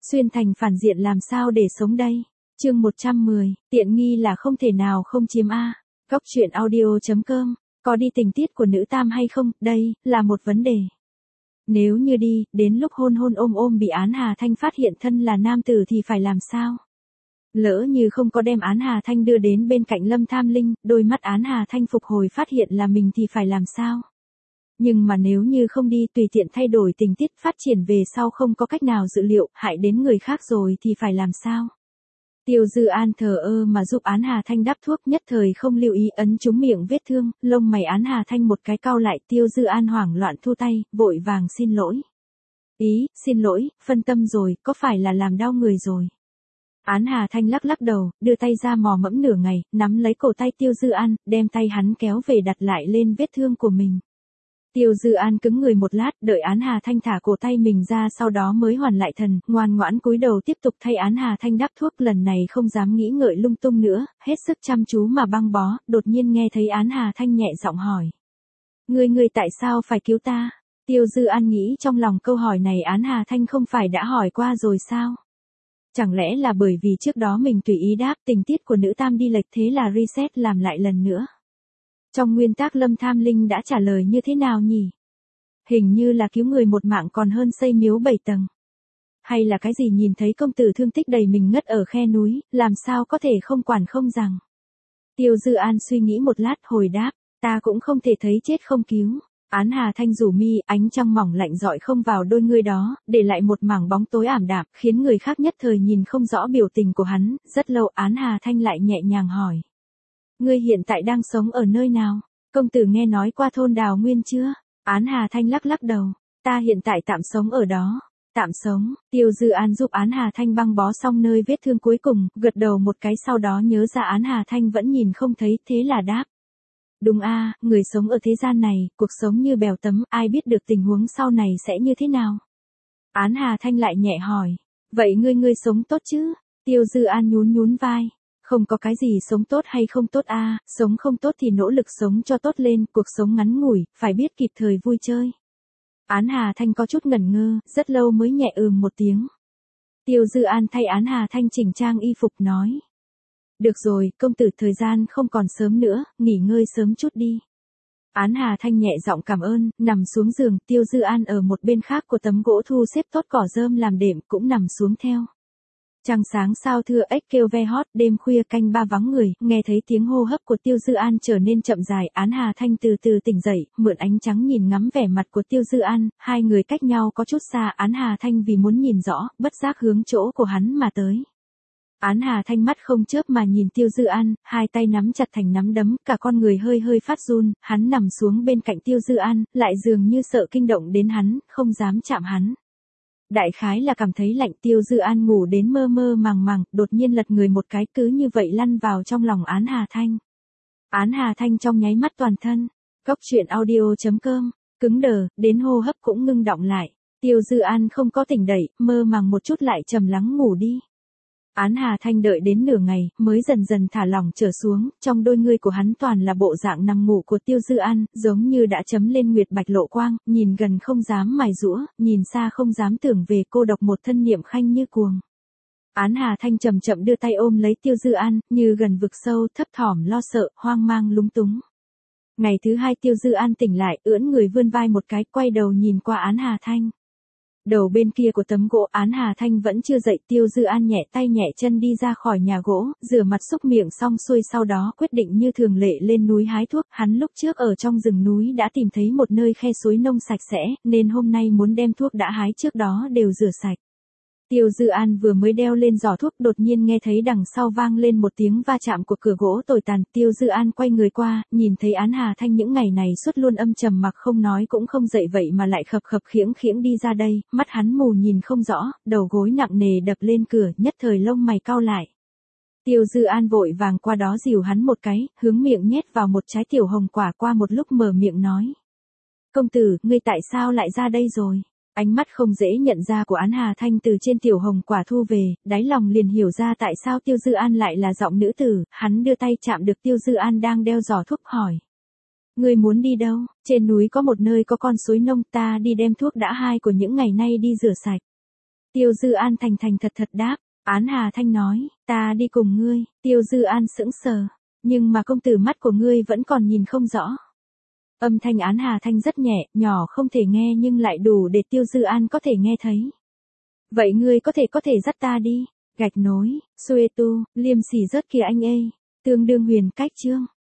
Xuyên thành phản diện làm sao để sống đây? Chương 110, tiện nghi là không thể nào không chiếm a. Góc truyện audio.com, có đi tình tiết của nữ tam hay không, đây là một vấn đề. Nếu như đi, đến lúc hôn hôn ôm ôm bị Án Hà Thanh phát hiện thân là nam tử thì phải làm sao? Lỡ như không có đem Án Hà Thanh đưa đến bên cạnh Lâm Tham Linh, đôi mắt Án Hà Thanh phục hồi phát hiện là mình thì phải làm sao? Nhưng mà nếu như không đi tùy tiện thay đổi tình tiết phát triển về sau không có cách nào dự liệu, hại đến người khác rồi thì phải làm sao? Tiêu Dư An thờ ơ mà giúp Án Hà Thanh đắp thuốc, nhất thời không lưu ý ấn trúng miệng vết thương, lông mày Án Hà Thanh một cái cau lại. Tiêu Dư An hoảng loạn thu tay, vội vàng xin lỗi. Xin lỗi, phân tâm rồi, có phải là làm đau người rồi? Án Hà Thanh lắc lắc đầu, đưa tay ra mò mẫm nửa ngày, nắm lấy cổ tay Tiêu Dư An, đem tay hắn kéo về đặt lại lên vết thương của mình. Tiêu Dư An cứng người một lát, đợi Án Hà Thanh thả cổ tay mình ra, sau đó mới hoàn lại thần, ngoan ngoãn cúi đầu tiếp tục thay Án Hà Thanh đắp thuốc, lần này không dám nghĩ ngợi lung tung nữa, hết sức chăm chú mà băng bó. Đột nhiên nghe thấy Án Hà Thanh nhẹ giọng hỏi: Ngươi tại sao phải cứu ta? Tiêu Dư An nghĩ trong lòng câu hỏi này Án Hà Thanh không phải đã hỏi qua rồi sao? Chẳng lẽ là bởi vì trước đó mình tùy ý đáp, tình tiết của nữ tam đi lệch, thế là reset làm lại lần nữa? Trong nguyên tắc Lâm Tham Linh đã trả lời như thế nào nhỉ? Hình như là cứu người một mạng còn hơn xây miếu 7 tầng. Hay là cái gì nhìn thấy công tử thương tích đầy mình ngất ở khe núi, làm sao có thể không quản không rằng? Tiêu Dư An suy nghĩ một lát hồi đáp, ta cũng không thể thấy chết không cứu. Án Hà Thanh rủ mi, ánh trăng mỏng lạnh rọi không vào đôi ngươi đó, để lại một mảng bóng tối ảm đạm, khiến người khác nhất thời nhìn không rõ biểu tình của hắn. Rất lâu Án Hà Thanh lại nhẹ nhàng hỏi: Ngươi hiện tại đang sống ở nơi nào? Công tử nghe nói qua thôn Đào Nguyên chưa? Án Hà Thanh lắc lắc đầu, ta hiện tại tạm sống ở đó. Tạm sống? Tiêu Dư An giúp Án Hà Thanh băng bó xong nơi vết thương cuối cùng, gật đầu một cái, sau đó nhớ ra Án Hà Thanh vẫn nhìn không thấy, thế là đáp: Đúng a, người sống ở thế gian này, cuộc sống như bèo tấm, ai biết được tình huống sau này sẽ như thế nào? Án Hà Thanh lại nhẹ hỏi: Vậy ngươi sống tốt chứ? Tiêu Dư An nhún vai: Không có cái gì sống tốt hay không tốt a, sống không tốt thì nỗ lực sống cho tốt lên, cuộc sống ngắn ngủi, phải biết kịp thời vui chơi. Án Hà Thanh có chút ngẩn ngơ, rất lâu mới nhẹ một tiếng. Tiêu Dư An thay Án Hà Thanh chỉnh trang y phục nói: Được rồi, công tử, thời gian không còn sớm nữa, nghỉ ngơi sớm chút đi. Án Hà Thanh nhẹ giọng cảm ơn, nằm xuống giường. Tiêu Dư An ở một bên khác của tấm gỗ thu xếp tốt cỏ rơm làm đệm, cũng nằm xuống theo. Trăng sáng sao thưa ếch kêu ve hót, đêm khuya canh ba vắng người, nghe thấy tiếng hô hấp của Tiêu Dư An trở nên chậm dài. Án Hà Thanh từ từ tỉnh dậy, mượn ánh trắng nhìn ngắm vẻ mặt của Tiêu Dư An, hai người cách nhau có chút xa. Án Hà Thanh vì muốn nhìn rõ, bất giác hướng chỗ của hắn mà tới. Án Hà Thanh mắt không chớp mà nhìn Tiêu Dư An, hai tay nắm chặt thành nắm đấm, cả con người hơi phát run. Hắn nằm xuống bên cạnh Tiêu Dư An, lại dường như sợ kinh động đến hắn, không dám chạm hắn. Đại khái là cảm thấy lạnh. Tiêu Dư An ngủ đến mơ mơ màng, đột nhiên lật người một cái, cứ như vậy lăn vào trong lòng Án Hà Thanh. Án Hà Thanh trong nháy mắt toàn thân, góc truyện audio.com, cứng đờ, đến hô hấp cũng ngưng đọng lại. Tiêu Dư An không có tỉnh dậy, mơ màng một chút lại trầm lắng ngủ đi. Án Hà Thanh đợi đến nửa ngày, mới dần dần thả lỏng trở xuống, trong đôi ngươi của hắn toàn là bộ dạng nằm ngủ của Tiêu Dư An, giống như đã chấm lên nguyệt bạch lộ quang, nhìn gần không dám mài giũa, nhìn xa không dám tưởng về, cô độc một thân niệm khanh như cuồng. Án Hà Thanh chậm chậm đưa tay ôm lấy Tiêu Dư An, như gần vực sâu, thấp thỏm lo sợ, hoang mang lúng túng. Ngày thứ hai Tiêu Dư An tỉnh lại, ưỡn người vươn vai một cái, quay đầu nhìn qua Án Hà Thanh. Đầu bên kia của tấm gỗ Án Hà Thanh vẫn chưa dậy. Tiêu Dư An nhẹ tay nhẹ chân đi ra khỏi nhà gỗ, rửa mặt xúc miệng xong xuôi, sau đó quyết định như thường lệ lên núi hái thuốc. Hắn lúc trước ở trong rừng núi đã tìm thấy một nơi khe suối nông sạch sẽ, nên hôm nay muốn đem thuốc đã hái trước đó đều rửa sạch. Tiêu Dư An vừa mới đeo lên giỏ thuốc, đột nhiên nghe thấy đằng sau vang lên một tiếng va chạm của cửa gỗ tồi tàn. Tiêu Dư An quay người qua, nhìn thấy Án Hà Thanh những ngày này suốt luôn âm trầm mặc không nói cũng không dậy, vậy mà lại khập khiễng đi ra đây, mắt hắn mù nhìn không rõ, đầu gối nặng nề đập lên cửa, nhất thời lông mày cau lại. Tiêu Dư An vội vàng qua đó dìu hắn một cái, hướng miệng nhét vào một trái tiểu hồng quả, qua một lúc mở miệng nói: Công tử, ngươi tại sao lại ra đây rồi? Ánh mắt không dễ nhận ra của Án Hà Thanh từ trên tiểu hồng quả thu về, đáy lòng liền hiểu ra tại sao Tiêu Dư An lại là giọng nữ tử. Hắn đưa tay chạm được Tiêu Dư An đang đeo giỏ thuốc, hỏi: Ngươi muốn đi đâu? Trên núi có một nơi có con suối nông, ta đi đem thuốc đã hai của những ngày nay đi rửa sạch. Tiêu Dư An thành thành thật thật đáp. Án Hà Thanh nói, ta đi cùng ngươi. Tiêu Dư An sững sờ. Nhưng mà công tử mắt của ngươi vẫn còn nhìn không rõ. Âm thanh Án Hà Thanh rất nhẹ, nhỏ không thể nghe nhưng lại đủ để Tiêu Dư An có thể nghe thấy. Vậy ngươi có thể dắt ta đi. Gạch nối, xuê tu, liêm sỉ rớt kìa anh ê. Tương đương huyền cách chương.